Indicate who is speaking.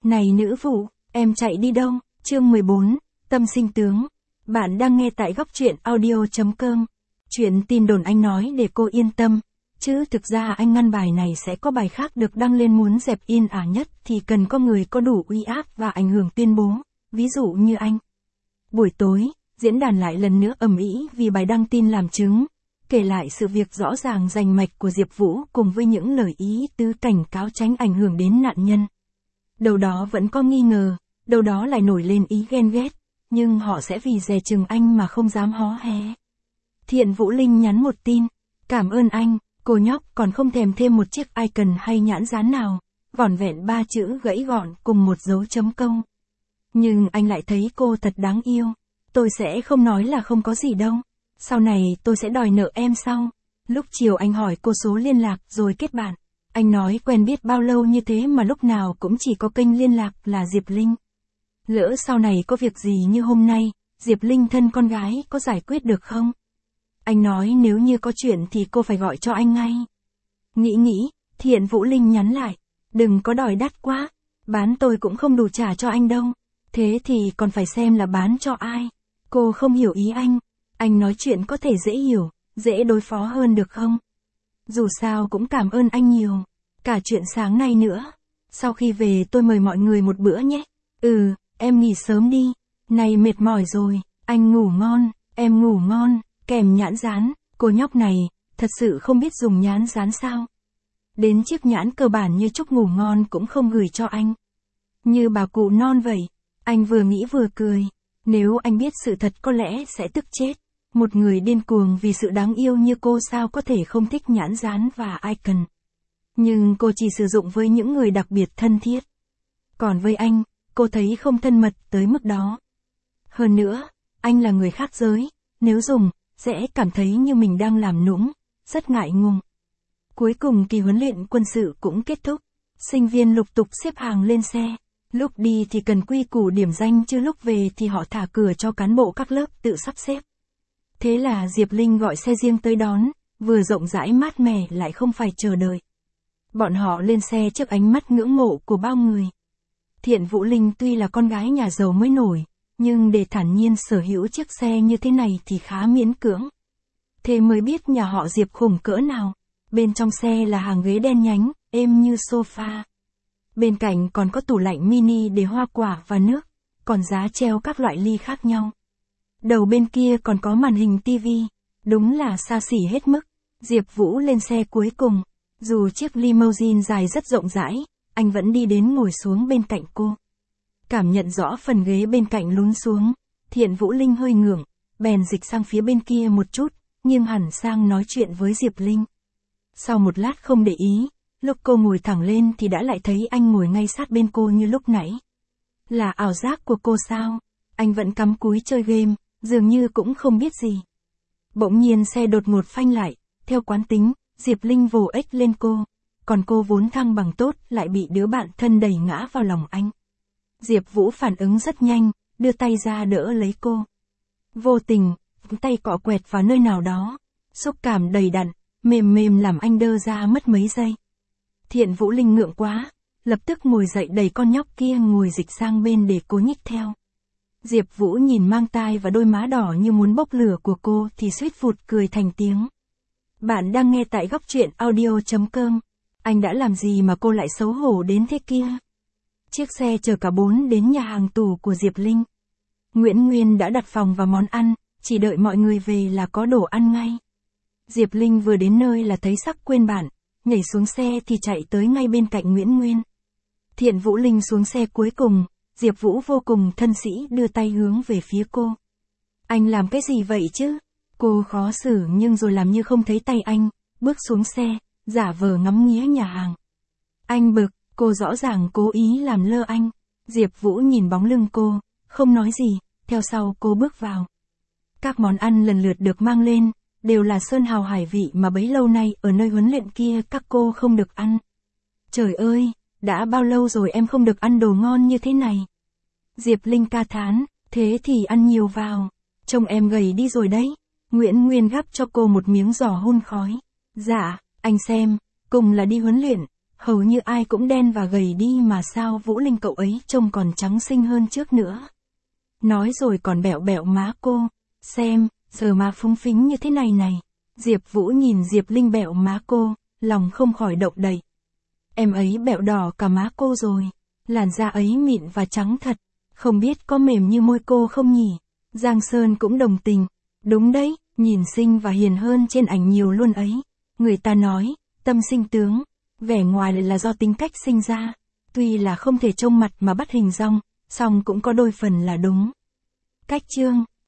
Speaker 1: Này nữ vụ, em chạy đi đâu? Chương 14, Tâm sinh tướng. Bạn đang nghe tại góc truyện audio.com. Chuyện tin đồn anh nói để cô yên tâm. Chứ thực ra anh ngăn bài này sẽ có bài khác được đăng lên, muốn dẹp yên ả nhất thì cần có người có đủ uy áp và ảnh hưởng tuyên bố, ví dụ như anh. Buổi tối, diễn đàn lại lần nữa ầm ĩ vì bài đăng tin làm chứng, kể lại sự việc rõ ràng rành mạch của Diệp Vũ cùng với những lời ý tứ cảnh cáo tránh ảnh hưởng đến nạn nhân. Đâu đó vẫn có nghi ngờ, đâu đó lại nổi lên ý ghen ghét, nhưng họ sẽ vì dè chừng anh mà không dám hó hé. Thiện Vũ Linh nhắn một tin, cảm ơn anh, cô nhóc còn không thèm thêm một chiếc icon hay nhãn dán nào, vỏn vẹn 3 chữ gãy gọn cùng một dấu chấm câu. Nhưng anh lại thấy cô thật đáng yêu, tôi sẽ không nói là không có gì đâu, sau này tôi sẽ đòi nợ em sau. Lúc chiều anh hỏi cô số liên lạc rồi kết bạn. Anh nói quen biết bao lâu như thế mà lúc nào cũng chỉ có kênh liên lạc là Diệp Linh. Lỡ sau này có việc gì như hôm nay, Diệp Linh thân con gái có giải quyết được không? Anh nói nếu như có chuyện thì cô phải gọi cho anh ngay. Nghĩ, Thiện Vũ Linh nhắn lại, đừng có đòi đắt quá, bán tôi cũng không đủ trả cho anh đâu, thế thì còn phải xem là bán cho ai. Cô không hiểu ý anh nói chuyện có thể dễ hiểu, dễ đối phó hơn được không? Dù sao cũng cảm ơn anh nhiều, cả chuyện sáng nay nữa. Sau khi về tôi mời mọi người một bữa nhé. Em nghỉ sớm đi, nay mệt mỏi rồi, anh ngủ ngon, em ngủ ngon, kèm nhãn dán. Cô nhóc này, thật sự không biết dùng nhãn dán sao? Đến chiếc nhãn cơ bản như chúc ngủ ngon cũng không gửi cho anh. Như bà cụ non vậy. Anh vừa nghĩ vừa cười, nếu anh biết sự thật có lẽ sẽ tức chết. Một người điên cuồng vì sự đáng yêu như cô sao có thể không thích nhãn dán và icon. Nhưng cô chỉ sử dụng với những người đặc biệt thân thiết. Còn với anh, cô thấy không thân mật tới mức đó. Hơn nữa, anh là người khác giới, nếu dùng, sẽ cảm thấy như mình đang làm nũng, rất ngại ngùng. Cuối cùng kỳ huấn luyện quân sự cũng kết thúc, sinh viên lục tục xếp hàng lên xe. Lúc đi thì cần quy củ điểm danh chứ lúc về thì họ thả cửa cho cán bộ các lớp tự sắp xếp. Thế là Diệp Linh gọi xe riêng tới đón, vừa rộng rãi mát mẻ lại không phải chờ đợi. Bọn họ lên xe trước ánh mắt ngưỡng mộ của bao người. Thiện Vũ Linh tuy là con gái nhà giàu mới nổi, nhưng để thản nhiên sở hữu chiếc xe như thế này thì khá miễn cưỡng. Thế mới biết nhà họ Diệp khủng cỡ nào. Bên trong xe là hàng ghế đen nhánh, êm như sofa. Bên cạnh còn có tủ lạnh mini để hoa quả và nước, còn giá treo các loại ly khác nhau. Đầu bên kia còn có màn hình tivi, đúng là xa xỉ hết mức. Diệp Vũ lên xe cuối cùng, dù chiếc limousine dài rất rộng rãi, anh vẫn đi đến ngồi xuống bên cạnh cô. Cảm nhận rõ phần ghế bên cạnh lún xuống, Thiện Vũ Linh hơi ngượng, bèn dịch sang phía bên kia một chút, nghiêng hẳn sang nói chuyện với Diệp Linh. Sau một lát không để ý, lúc cô ngồi thẳng lên thì đã lại thấy anh ngồi ngay sát bên cô như lúc nãy. Là ảo giác của cô sao? Anh vẫn cắm cúi chơi game, dường như cũng không biết gì. Bỗng nhiên xe đột ngột phanh lại, theo quán tính, Diệp Linh vồ ếch lên cô, còn cô vốn thăng bằng tốt lại bị đứa bạn thân đẩy ngã vào lòng anh. Diệp Vũ phản ứng rất nhanh, đưa tay ra đỡ lấy cô. Vô tình, tay cọ quẹt vào nơi nào đó, xúc cảm đầy đặn, mềm làm anh đơ ra mất mấy giây. Thiện Vũ Linh ngượng quá, lập tức ngồi dậy đẩy con nhóc kia ngồi dịch sang bên để cô nhích theo. Diệp Vũ nhìn mang tai và đôi má đỏ như muốn bốc lửa của cô thì suýt phụt cười thành tiếng. Bạn đang nghe tại góc truyện audio.com. Anh đã làm gì mà cô lại xấu hổ đến thế kia? Chiếc xe chở cả 4 đến nhà hàng tủ của Diệp Linh. Nguyễn Nguyên đã đặt phòng và món ăn, chỉ đợi mọi người về là có đồ ăn ngay. Diệp Linh vừa đến nơi là thấy sắc quên bản, nhảy xuống xe thì chạy tới ngay bên cạnh Nguyễn Nguyên. Thiện Vũ Linh xuống xe cuối cùng, Diệp Vũ vô cùng thân sĩ đưa tay hướng về phía cô. Anh làm cái gì vậy chứ? Cô khó xử nhưng rồi làm như không thấy tay anh, bước xuống xe, giả vờ ngắm nghía nhà hàng. Anh bực, cô rõ ràng cố ý làm lơ anh. Diệp Vũ nhìn bóng lưng cô, không nói gì, theo sau cô bước vào. Các món ăn lần lượt được mang lên, đều là sơn hào hải vị mà bấy lâu nay ở nơi huấn luyện kia các cô không được ăn. Trời ơi, đã bao lâu rồi em không được ăn đồ ngon như thế này. Diệp Linh ca thán, thế thì ăn nhiều vào, trông em gầy đi rồi đấy. Nguyễn Nguyên gắp cho cô một miếng giò hun khói. Dạ, anh xem, cùng là đi huấn luyện, hầu như ai cũng đen và gầy đi mà sao Vũ Linh cậu ấy trông còn trắng xinh hơn trước nữa. Nói rồi còn bẹo bẹo má cô, xem, giờ má phúng phính như thế này này. Diệp Vũ nhìn Diệp Linh bẹo má cô, lòng không khỏi động đậy. Em ấy bẹo đỏ cả má cô rồi, làn da ấy mịn và trắng thật, không biết có mềm như môi cô không nhỉ? Giang Sơn cũng đồng tình, đúng đấy, nhìn xinh và hiền hơn trên ảnh nhiều luôn ấy. Người ta nói, tâm sinh tướng, vẻ ngoài lại là do tính cách sinh ra, tuy là không thể trông mặt mà bắt hình dong, song cũng có đôi phần là đúng. Cách chương